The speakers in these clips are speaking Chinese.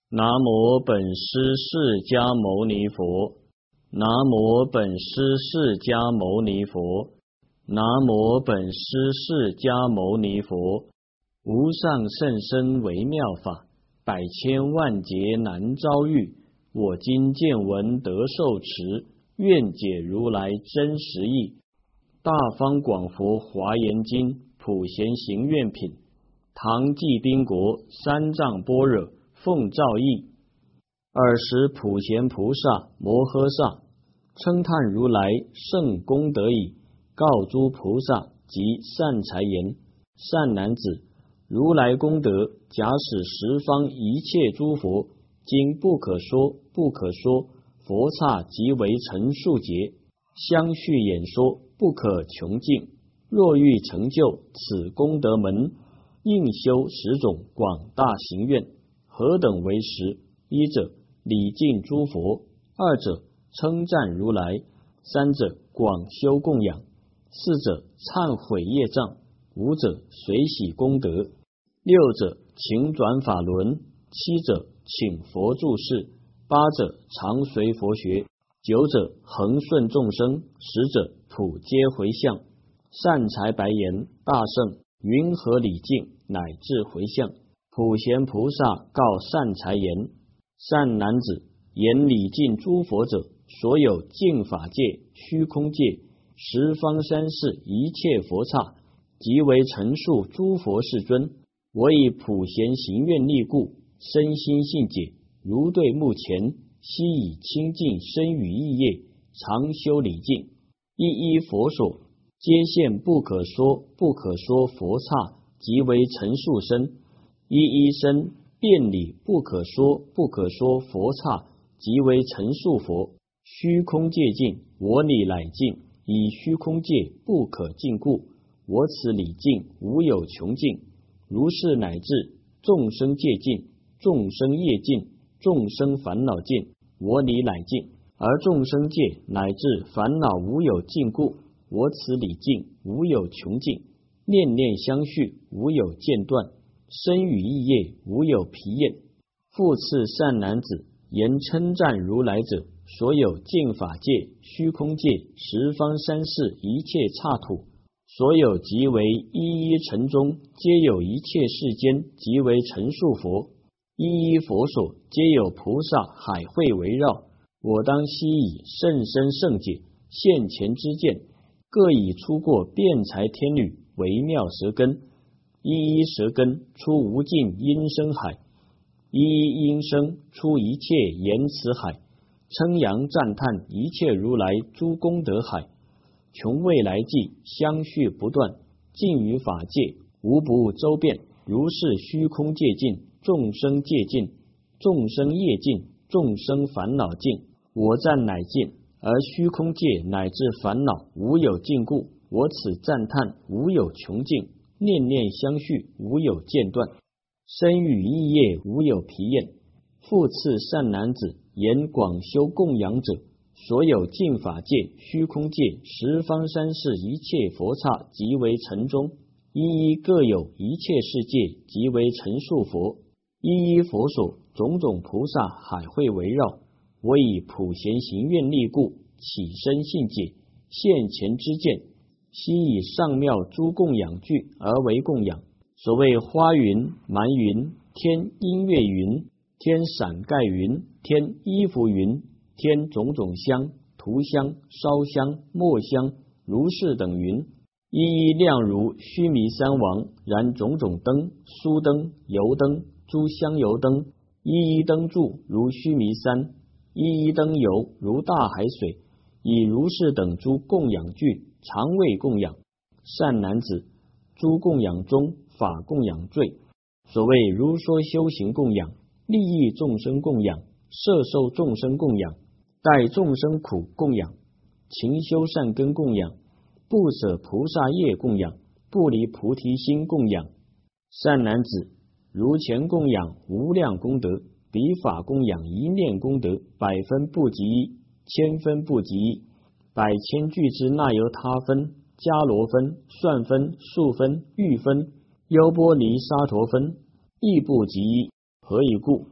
南无本师释迦牟尼佛。南无本师释迦牟尼佛。南无本师释迦牟尼佛。无上甚深微妙法，百千万劫难遭遇。我今见闻得受持，愿解如来真实义。大方广佛华严经普贤行愿品，唐寂宾国三藏般若奉诏译。尔时普贤菩萨摩诃萨称叹如来圣功德已，告诸菩萨及善财言：善男子，如来功德假使十方一切诸佛，经不可说不可说佛刹即为陈数劫，相续演说不可穷尽。若欲成就此功德门，应修10种广大行愿。何等为10？一者礼敬诸佛，二者称赞如来，三者广修供养，四者忏悔业障，五者随喜功德，六者请转法轮，七者请佛住世，八者常随佛学，九者恒顺众生，十者普皆回向。善财白言：大圣，云何礼敬乃至回向？普贤菩萨告善财言：善男子，言礼敬诸佛者，所有净法界、虚空界、十方三世一切佛刹，即为陈述诸佛世尊。我以普贤行愿力故，身心信解，如对目前，悉以清净身语意业，常修礼敬。一一佛所，皆现不可说不可说佛刹，即为陈述身。一一身遍礼不可说不可说佛刹，即为陈述佛。虚空界尽，我礼乃尽，以虚空界不可尽故，我此礼敬无有穷尽。如是乃至众生界尽，众生业尽，众生烦恼尽，我礼乃尽。而众生界乃至烦恼无有尽故，我此礼敬无有穷尽。念念相续，无有间断，身语意业无有疲厌。复次善男子，言称赞如来者，所有净法界、虚空界、十方三世一切刹土，所有即为一一尘中，皆有一切世间即为陈述佛。一一佛所，皆有菩萨海会围绕。我当悉以甚深圣解现前之见，各以出过辩才天律微妙舌根。一一舌根出无尽音声海，一一音声出一切言辞海，称扬赞叹一切如来诸功德海。穷未来际，相续不断，尽于法界，无不周遍。如是虚空界尽，众生界尽，众生业尽，众生烦恼尽，我赞乃尽。而虚空界乃至烦恼无有尽故，我此赞叹无有穷尽。念念相续，无有间断，身语意业无有疲厌。复次善男子，言广修供养者，所有净法界、虚空界、十方三世一切佛刹，即为尘中，一一各有一切世界，即为陈述佛。一一佛所，种种菩萨海会围绕。我以普贤行愿力故，起身信解，现前之见，悉以上妙诸供养具而为供养。所谓花云、蛮云、天音乐云、天伞盖云、天衣服云、天种种香、涂香、烧香、墨香、如是等云，一一亮如须弥山王。然种种灯、酥灯、油灯、诸香油灯，一一灯柱如须弥山，一一灯油如大海水，以如是等诸供养具常为供养。善男子，诸供养中法供养最。所谓如说修行供养，利益众生供养，摄受众生供养，待众生苦供养，勤修善根供养，不舍菩萨业供养，不离菩提心供养。善男子，如前供养无量功德，彼法供养一念功德100分不及一，1000分不及一，百千俱之那由他分、迦罗分、算分、数分、玉分、优波离沙陀分，亦不及一。何以故？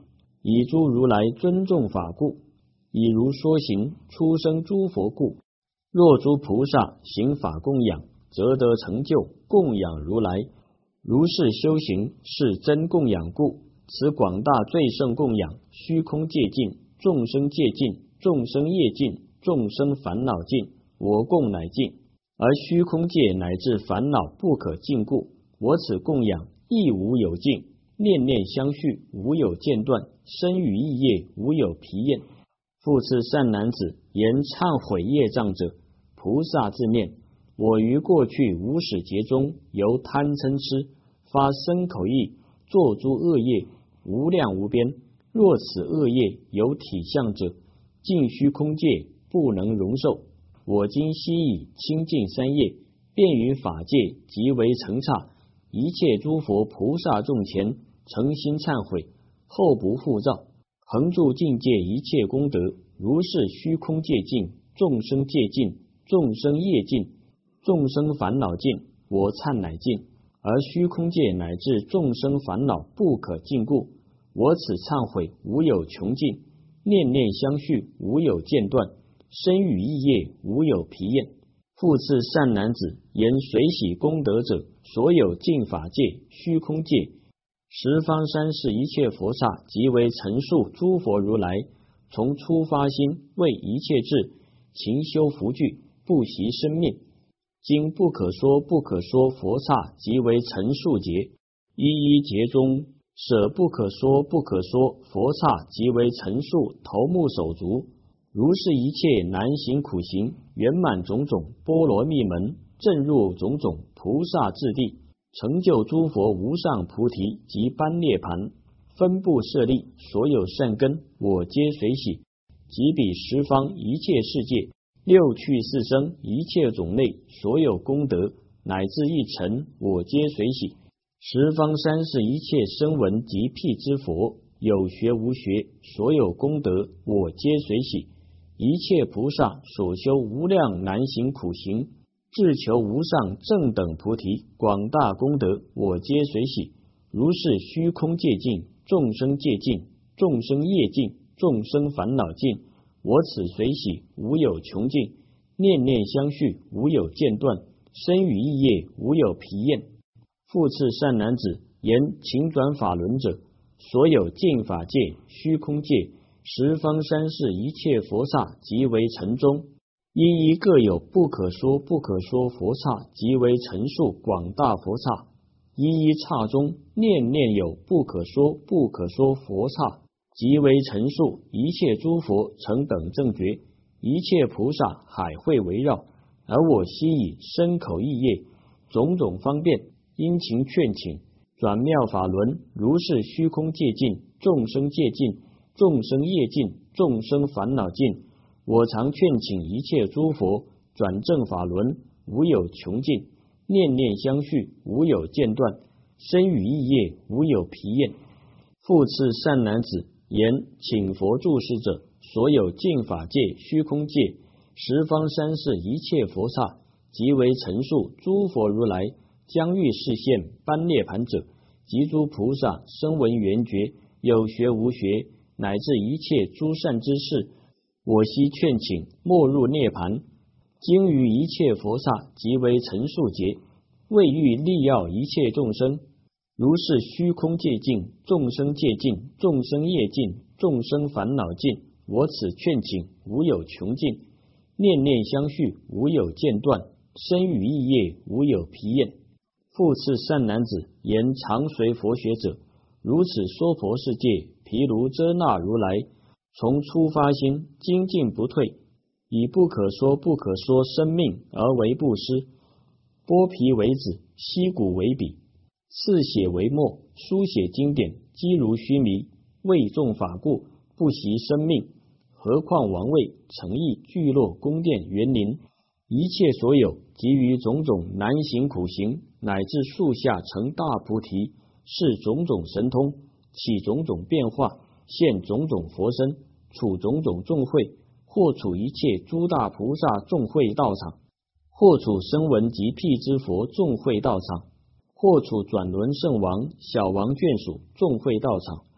以诸如来尊重法故，以如说行出生诸佛故。若诸菩萨行法供养，则得成就供养如来。如是修行，是真供养故。此广大最胜供养，虚空界尽，众生界尽，众生业尽，众生烦恼尽，我供乃尽。而虚空界乃至烦恼不可尽故，我此供养亦无有尽，念念相续，无有间断，身语意业无有疲厌。复次善男子，言忏悔业障者，菩萨自念：我于过去无始劫中，由贪嗔痴发身口意，作诸恶业，无量无边。若此恶业有体相者，尽虚空界不能容受。我今悉以清净三业，便于法界即为成刹，一切诸佛菩萨众前诚心忏悔，后不复造，恒住境界一切功德。如是虚空界尽，众生界尽，众生业尽，众生烦恼尽，我忏乃尽。而虚空界乃至众生烦恼不可尽故，我此忏悔无有穷尽，念念相续，无有间断，身语意业无有疲厌。复次善男子，言随喜功德者，所有净法界、虚空界、十方三世一切佛刹，即为陈述诸佛如来，从初发心为一切智，勤修福聚，不惜生命。今不可说不可说佛刹，即为陈述劫。一一劫中舍不可说不可说佛刹，即为陈述头目手足。如是一切难行苦行，圆满种种波罗蜜门，正入种种菩萨智地，成就诸佛无上菩提及般涅盘，分布舍利，所有善根我皆随喜。即彼十方一切世界，六趣四生一切种类，所有功德乃至一尘我皆随喜。十方三世一切声闻及辟支佛，有学无学，所有功德我皆随喜。一切菩萨所修无量难行苦行，至求无上正等菩提，广大功德我皆随喜。如是虚空界尽，众生界尽，众生业尽，众生烦恼尽，我此随喜无有穷尽，念念相续无有间断，身语意业无有疲厌。复次善男子，言勤转法轮者，所有净法界、虚空界、十方三世一切佛刹，即为尘中。一一各有不可说不可说佛刹，即为陈述广大佛刹。一一刹中，念念有不可说不可说佛刹，即为陈述一切诸佛成等正觉，一切菩萨海会围绕。而我悉以身口意业种种方便，殷勤劝请，转妙法轮，如是虚空界尽，众生界尽，众生业尽，众生烦恼尽，我常劝请一切诸佛转正法轮，无有穷尽，念念相续，无有间断，身语意业无有疲厌。复次善男子，言请佛住世者，所有净法界、虚空界、十方三世一切佛刹，即为陈述诸佛如来将欲示现般涅盘者，及诸菩萨声闻缘觉，有学无学，乃至一切诸善之事，我悉劝请没入涅盘。经于一切佛刹，即为陈述劫，为欲利要一切众生。如是虚空界尽，众生界尽，众生业尽，众生烦恼尽，我此劝请无有穷尽，念念相续，无有间断，身语意业无有疲厌。复次善男子，言常随佛学者，如此说佛世界，毗卢遮那如来，从初发心，精进不退，以不可说不可说生命而为布施，剥皮为纸，息骨为笔，刺血为墨，书写经典，积如须弥，为众法故，不惜生命。何况王位、城邑、聚落、宫殿、园林，一切所有，及于种种难行苦行，乃至树下成大菩提，是种种神通，起种种变化，现种种佛身，处种种众会，或处一切诸大菩萨众会道场，或处声闻及辟支佛众会道场，或处转轮圣王、小王眷属众会道场，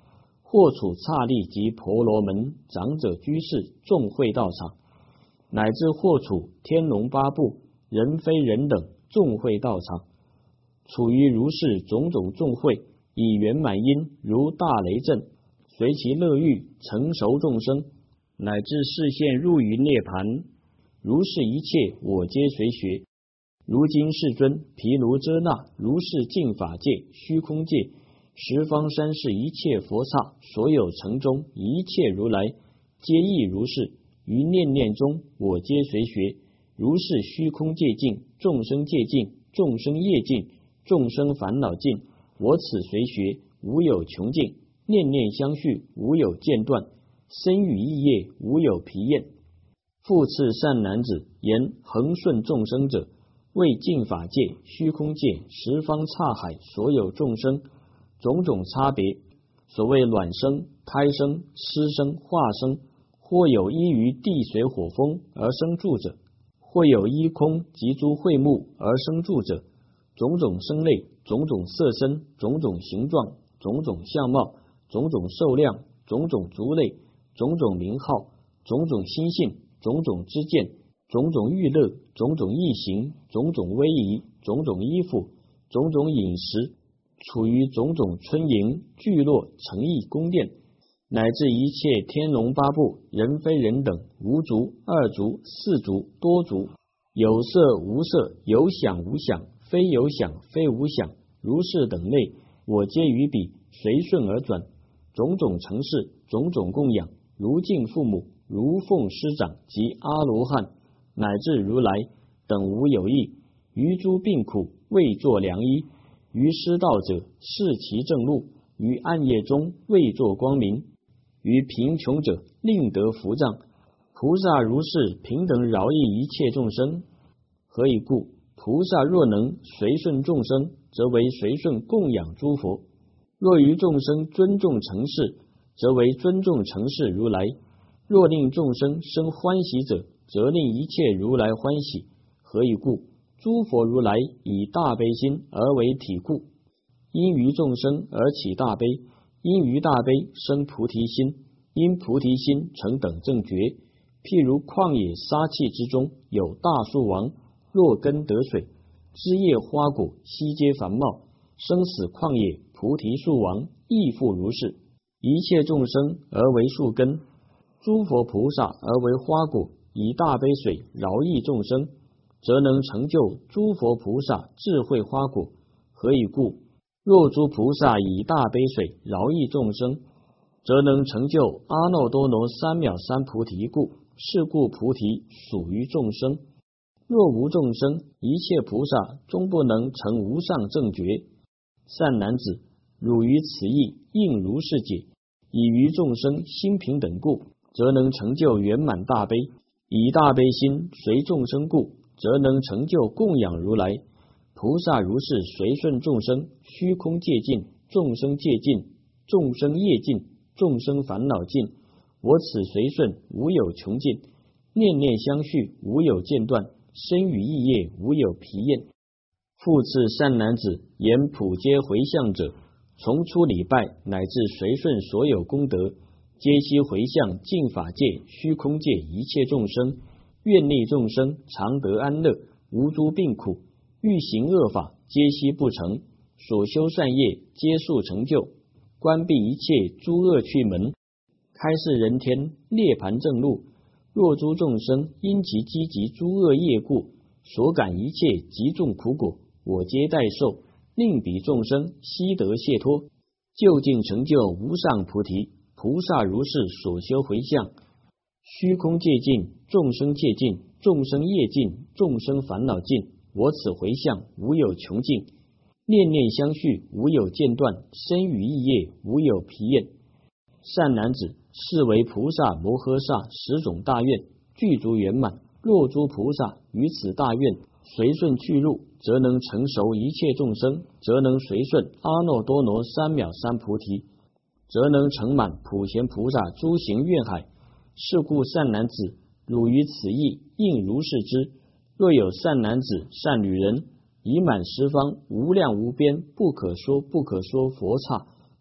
或处刹利及婆罗门长者居士众会道场，乃至或处天龙八部人非人等众会道场，处于如是种种众会，以圆满因如大雷震，随其乐欲成熟众生，乃至示现入于涅盘。如是一切我皆随学。如今世尊毗卢遮那如是净法界虚空界十方三世一切佛刹所有城中一切如来皆亦如是，于念念中我皆随学。如是虚空界尽，众生界尽，众生业尽，众生烦恼尽，我此随学无有穷尽，念念相续无有间断，身语意业无有疲厌。复次善男子，言恒顺众生者，为净法界虚空界十方刹海所有众生种种差别，所谓卵生、胎生、湿生、化生，或有依于地水火风而生住者，或有依空及诸会目而生住者，种种生类，种种色身，种种形状，种种相貌，种种寿量，种种族类，种种名号，种种心性，种种知见，种种欲乐，种种意行，种种威仪，种种衣服，种种饮食，处于种种村营、聚落、城邑、宫殿，乃至一切天龙八部人非人等，无足、二足、四足、多足，有色无色，有想无想，非有想非无想，如是等类，我皆于彼随顺而转，种种承事，种种供养，如敬父母，如奉师长及阿罗汉，乃至如来等无有异。于诸病苦为作良医，于失道者示其正路，于暗夜中为作光明，于贫穷者令得福障。菩萨如是平等饶益一切众生。何以故？菩萨若能随顺众生，则为随顺供养诸佛；若于众生尊重承事，则为尊重承事如来；若令众生生欢喜者，则令一切如来欢喜。何以故？诸佛如来以大悲心而为体故，因于众生而起大悲，因于大悲生菩提心，因菩提心成等正觉。譬如旷野沙碛之中有大树王，若根得水，枝叶花果悉皆繁茂，生死旷野菩提树王亦复如是。一切众生而为树根，诸佛菩萨而为花果，以大悲水饶益众生，则能成就诸佛菩萨智慧花果。何以故？若诸菩萨以大悲水饶益众生，则能成就阿耨多罗三藐三菩提故。是故菩提属于众生。若无众生，一切菩萨终不能成无上正觉。善男子，汝于此义应如是解。以于众生心平等故，则能成就圆满大悲；以大悲心随众生故，则能成就供养如来。菩萨如是随顺众生，虚空界尽，众生界尽，众生业尽，众生烦恼尽，我此随顺无有穷尽，念念相续无有间断，身语意业无有疲厌。复次善男子，言普皆回向者，从初礼拜乃至随顺所有功德，皆悉回向净法界虚空界一切众生，愿利众生常得安乐，无诸病苦，欲行恶法皆悉不成，所修善业皆速成就，关闭一切诸恶趣门，开示人天涅盘正路。若诸众生因其积集诸恶业故，所感一切极重苦果，我皆代受，令彼众生悉得解脱，究竟成就无上菩提。菩萨如是所修回向，虚空界尽，众生界尽，众生业尽，众生烦恼尽，我此回向无有穷尽，念念相续无有间断，身语意业无有疲厌。善男子，是为菩萨摩诃萨10种大愿具足圆满。若诸菩萨于此大愿随顺去入，则能成熟一切众生，则能随顺阿耨多罗三藐三菩提，则能成满普贤菩萨诸行愿海。是故善男子，汝于此义应如是知。若有善男子、善女人，已满十方无量无边不可说不可说佛刹，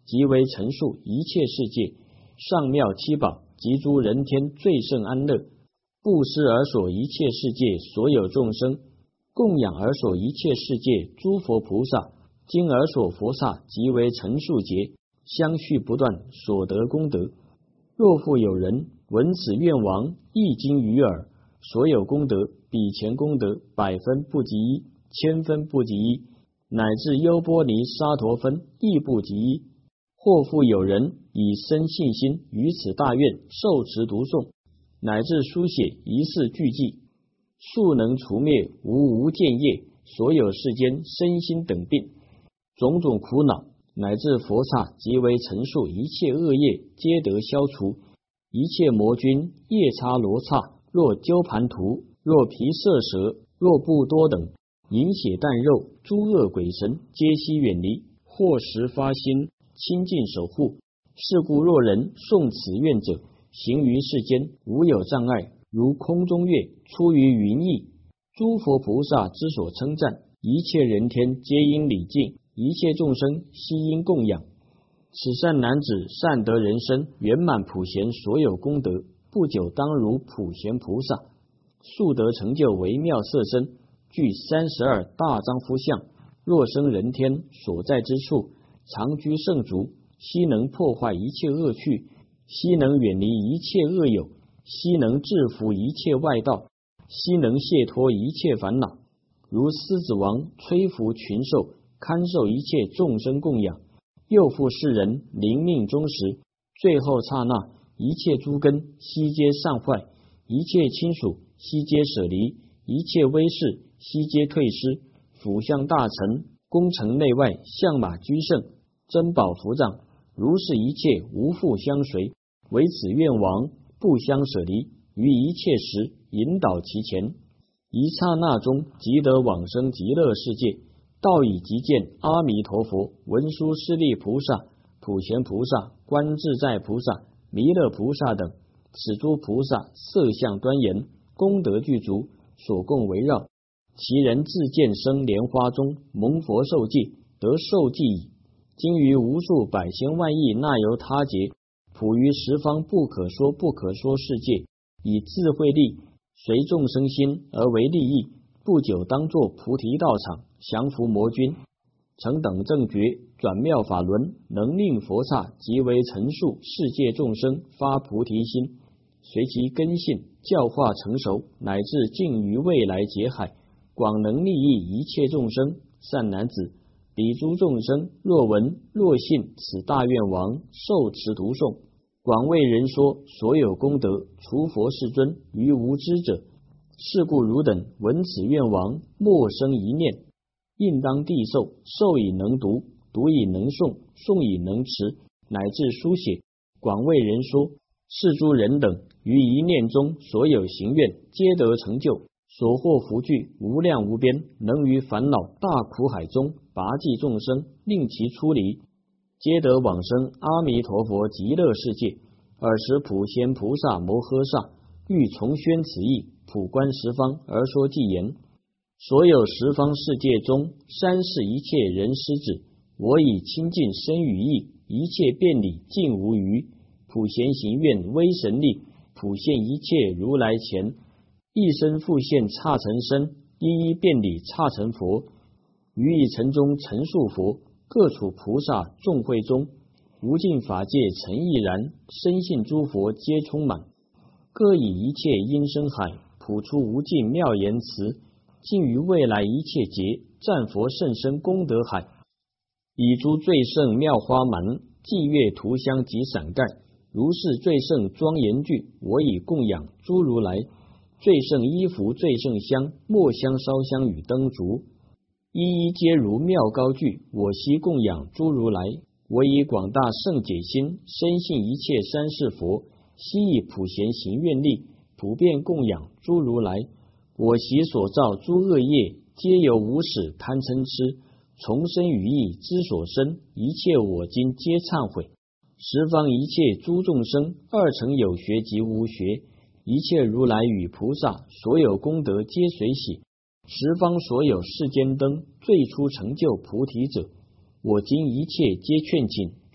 即为陈述一切世界，上妙七宝及诸人天最胜安乐，布施而所一切世界所有众生，供养而所一切世界诸佛菩萨，今而所佛刹即为陈述劫，相续不断，所得功德。若复有人闻此愿王一经于耳，所有功德比前功德100分不及一，1000分不及一，乃至优波尼沙陀分亦不及一。或复有人以生信心于此大愿受持读诵，乃至书写一事俱记，速能除灭无间业，所有世间身心等病，种种苦恼，乃至佛刹即为陈述一切恶业皆得消除，一切魔君夜叉罗刹，若鸠盘荼，若毗舍蛇，若不多等，饮血啖肉，诸恶鬼神皆悉远离，或时发心亲近守护。是故若人诵此愿者，行于世间无有障碍，如空中月出于云翳。诸佛菩萨之所称赞，一切人天皆应礼敬，一切众生悉应供养。此善男子善得人身圆满普贤所有功德，不久当如普贤菩萨，速得成就微妙色身，具32大丈夫相。若生人天所在之处，常居圣足，悉能破坏一切恶趣，悉能远离一切恶友，悉能制服一切外道，悉能解脱一切烦恼。如狮子王摧伏群兽，堪受一切众生供养。又复世人临命终时，最后刹那，一切诸根悉皆散坏，一切亲属悉皆舍离，一切威势悉皆退失，辅相大臣，宫城内外相马居胜，珍宝福藏，如是一切无复相随，唯此愿王不相舍离，于一切时引导其前，一刹那中即得往生极乐世界。道已即见阿弥陀佛、文殊师利菩萨、普贤菩萨、观自在菩萨、弥勒菩萨等，此诸菩萨色相端严，功德具足，所供围绕。其人自见生莲花中，蒙佛受记，得受记矣。今于无数百千万亿那由他劫，普于十方不可说不可说世界，以智慧力随众生心而为利益，不久当作菩提道场，降伏魔君，成等正觉，转妙法轮，能令佛刹即为陈述世界众生发菩提心，随其根性教化成熟，乃至尽于未来劫海，广能利益一切众生。善男子，彼诸众生若闻若信此大愿王受持读诵，广为人说所有功德，除佛世尊于无知者。是故汝等闻此愿王，莫生一念，应当地受，受以能读，读以能诵，诵以能持，乃至书写，广为人说。是诸人等于一念中所有行愿，皆得成就，所获福聚无量无边，能于烦恼大苦海中拔济众生，令其出离，皆得往生阿弥陀佛极乐世界。尔时普贤菩萨摩诃萨欲重宣此义，普观十方而说偈言：所有十方世界中，三世一切人师子，我以清净身语意，一切遍礼尽无余。普贤行愿威神力，普现一切如来前，一身复现刹尘身，一一遍礼刹尘佛，于一尘中陈述佛，各处菩萨众会中，无尽法界诚亦然，深信诸佛皆充满，各以一切音声海，普出无尽妙言辞，尽于未来一切劫，赞佛甚深功德海，以诸最胜妙花蛮，伎乐涂香及伞盖，如是最胜庄严具，我以供养诸如来。最胜衣服，最胜香，末香烧香与灯烛，一一皆如妙高具，我悉供养诸如来。我以广大圣解心，深信一切三世佛，悉以普贤行愿力，普遍供养诸如来。我习所造诸恶业，皆由无始贪嗔痴，从生语意之所生，一切我今皆忏悔。十方一切诸众生，二乘有学及无学，一切如来与菩萨所有功德皆随喜。十方所有世间灯，最初成就菩提者，我今一切皆劝请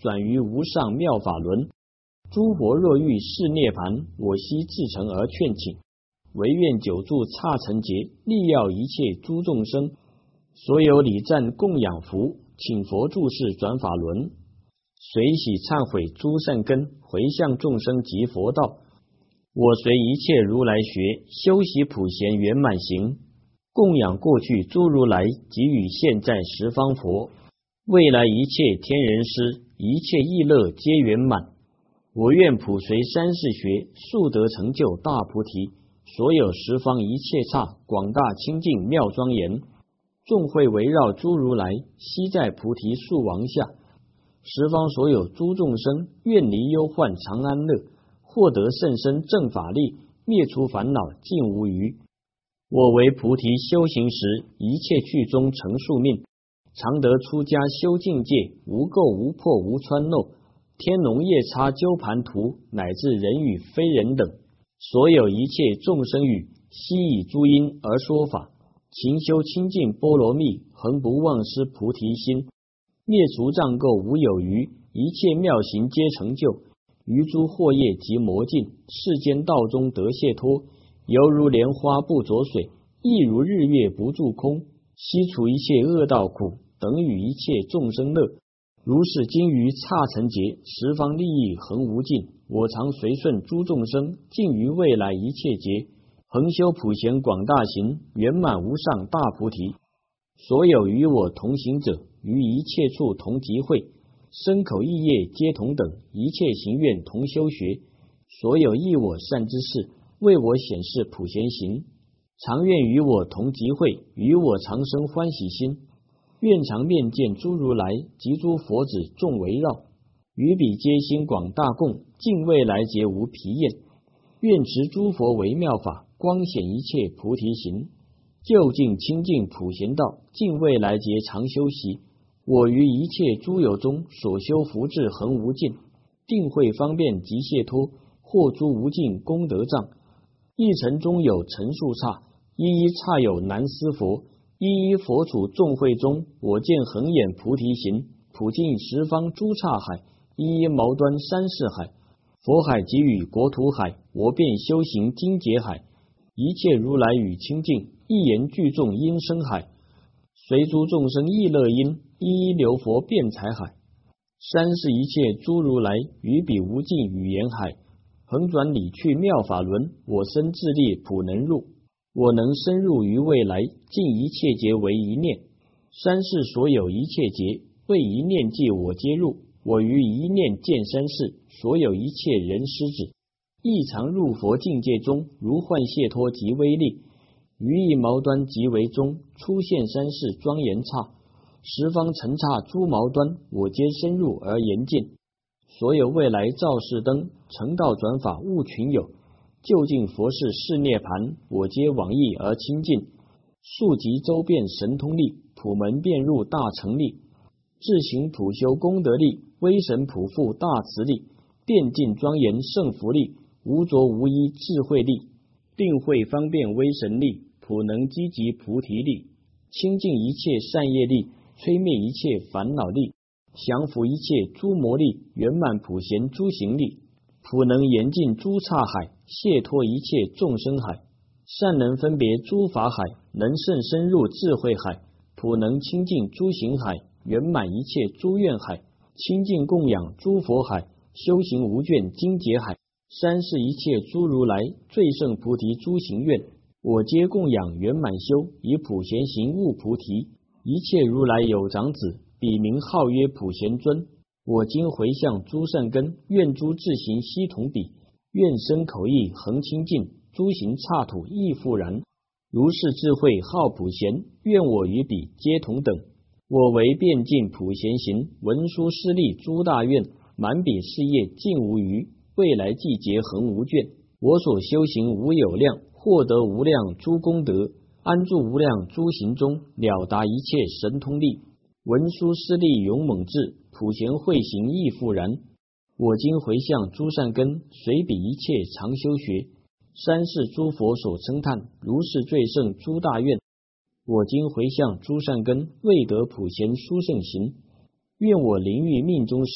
转于无上妙法轮。诸佛若欲示涅盘，我悉至诚而劝请，唯愿久住刹尘劫，利要一切诸众生。所有礼赞供养福，请佛住世转法轮。随喜忏悔诸善根，回向众生及佛道。我随一切如来学，修习普贤圆满行，供养过去诸如来，给予现在十方佛，未来一切天人师，一切意乐皆圆满。我愿普随三世学，速得成就大菩提。所有十方一切刹，广大清净妙庄严，众会围绕诸如来，悉在菩提树王下。十方所有诸众生，愿离忧患常安乐，获得甚深正法力，灭除烦恼尽无余。我为菩提修行时，一切去中成宿命，常得出家修境界，无垢无破无穿漏，天龙夜叉鸠盘荼，乃至人与非人等，所有一切众生语，悉以诸因而说法，勤修清净波罗蜜，恒不忘失菩提心，灭除障垢无有余，一切妙行皆成就，于诸惑业及魔尽，世间道中得解脱，犹如莲花不着水，亦如日月不住空，悉除一切恶道苦，等与一切众生乐。如是今于刹尘劫，十方利益恒无尽，我常随顺诸众生，尽于未来一切劫，恒修普贤广大行，圆满无上大菩提。所有与我同行者，于一切处同集会，身口意业皆同等，一切行愿同修学。所有益我善之事，为我显示普贤行，常愿与我同集会，与我常生欢喜心。愿常面见诸如来及诸佛子众围绕，于彼皆心广大供，尽未来劫无疲厌。愿持诸佛为妙法，光显一切菩提行，究竟清净普贤道，尽未来劫常修习。我于一切诸有中所修福智恒无尽，定会方便及解脱，获诸无尽功德障。一尘中有尘数刹，一一刹有难思佛。一一佛处众会中，我见恒眼菩提行，普尽十方诸刹海，一一毛端三世海，佛海给予国土海，我便修行精劫海，一切如来语清净，一言具众因生海，随诸众生意乐因，一一流佛辩才海。三世一切诸如来，于彼无尽语言海，横转理去妙法轮，我身自力普能入。我能深入于未来，尽一切劫为一念。三世所有一切劫，为一念计我皆入。我于一念见三世，所有一切人师子，亦常入佛境界中，如幻解脱及威力。于一毛端即为中，出现三世庄严刹，十方尘刹诸毛端，我皆深入而严尽。所有未来照世灯，成道转法悟群有。究竟佛事是涅盘，我皆往诣而亲近。速集周遍神通力，普门遍入大成力，自行普修功德力，威神普覆大慈力，遍尽庄严圣福力，无着无依智慧力，定慧方便威神力，普能积集菩提力，清净一切善业力，摧灭一切烦恼力，降伏一切诸魔力，圆满普贤诸行力，普能严尽诸刹海，解脱一切众生海，善能分别诸法海，能甚深入智慧海，普能清净诸行海，圆满一切诸愿海，清净供养诸佛海，修行无倦精劫海。三世一切诸如来，最胜菩提诸行愿，我皆供养圆满修，以普贤行悟菩提。一切如来有长子，彼名号曰普贤尊。我今回向诸善根，愿诸智行悉同彼，愿身口意恒清净，诸行刹土亦复然。如是智慧号普贤，愿我与彼皆同等。我为遍尽普贤行，文殊师利诸大愿，满彼事业尽无余，未来季节恒无倦。我所修行无有量，获得无量诸功德，安住无量诸行中，了达一切神通力。文殊师利勇猛智，普贤慧行亦复然。我今回向诸善根，随彼一切常修学，三世诸佛所称叹，如是最胜诸大愿。我今回向诸善根，未得普贤殊胜行，愿我临欲命中时，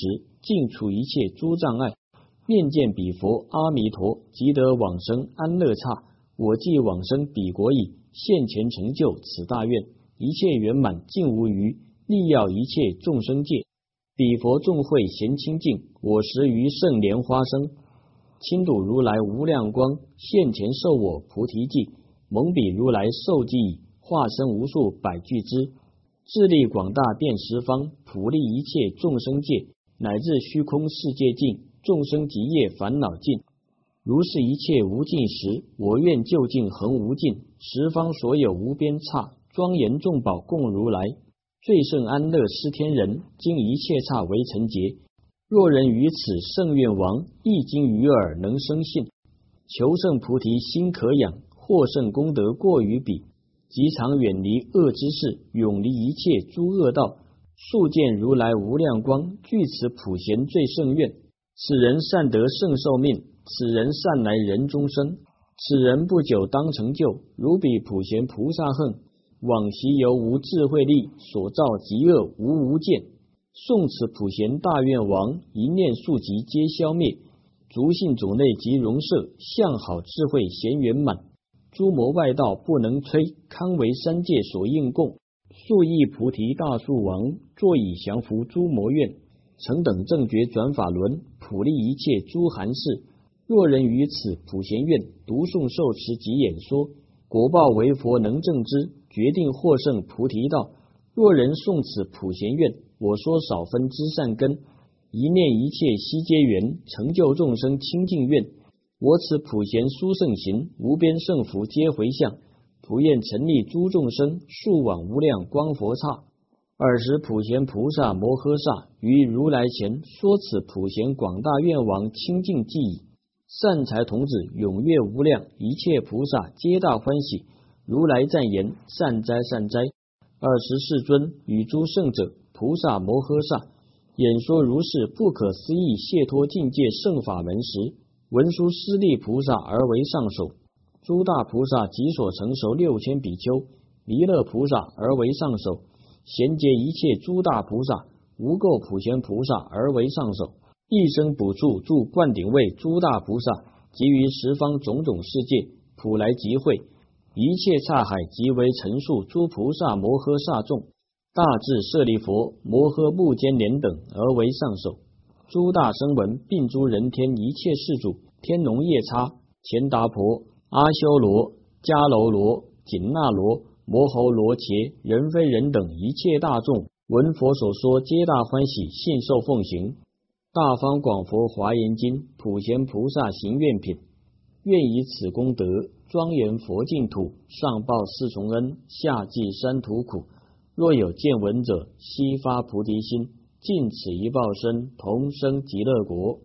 尽除一切诸障碍。面见彼佛阿弥陀，即得往生安乐刹。我既往生彼国矣，现前成就此大愿，一切圆满尽无余，利要一切众生界。彼佛众会咸清净，我实于圣莲花生，亲睹如来无量光，现前受我菩提记。蒙彼如来受记已，化身无数百俱胝，智力广大遍十方，普利一切众生界，乃至虚空世界尽，众生极业烦恼尽。如是一切无尽时，我愿究竟恒无尽，十方所有无边刹，庄严众宝供如来。最胜安乐施天人，经一切刹为成劫。若人于此圣愿王，一经于耳能生信。求胜菩提心可养，获胜功德过于彼。即常远离恶之事，永离一切诸恶道。速见如来无量光，具此普贤最胜愿。此人善得圣寿命，此人善来人中生，此人不久当成就。如彼普贤菩萨恨，往昔犹无智慧力，所造极恶无见。诵此普贤大愿王，一念速疾皆消灭。族姓主内即容摄，相好智慧贤圆满。诸魔外道不能摧，堪为三界所应供。速益菩提大树王，坐以降伏诸魔怨。成等正觉转法轮，普利一切诸寒士。若人于此普贤愿，读诵受持及演说，果报为佛能证之，决定获胜菩提道。若人诵此普贤愿，我说少分之善根，一念一切悉皆缘，成就众生清净愿。我此普贤殊胜行，无边胜福皆回向，普愿成立诸众生，速往无量光佛刹。尔时普贤菩萨摩诃萨于如来前说此普贤广大愿王清净记已。善财童子踊跃无量，一切菩萨皆大欢喜。如来赞言：善哉善哉！尔时世尊与诸圣者菩萨摩诃萨演说如是不可思议解脱境界圣法门时，文殊师利菩萨而为上首，诸大菩萨即所成熟6000比丘，弥勒菩萨而为上首，贤劫一切诸大菩萨，无垢普贤菩萨而为上首，一生补处住灌顶位诸大菩萨，及于十方种种世界，普来集会，一切刹海即为陈述诸菩萨摩诃萨众，大智舍利佛、摩诃目犍连等而为上首。诸大声闻并诸人天一切世主，天龙夜叉、乾达婆、阿修罗、迦楼罗、紧那罗、摩吼罗伽、人非人等一切大众，闻佛所说，皆大欢喜，信受奉行。大方广佛华严经，普贤菩萨行愿品，愿以此功德，庄严佛净土，上报四重恩，下济三途苦。若有见闻者，悉发菩提心，尽此一报身，同生极乐国。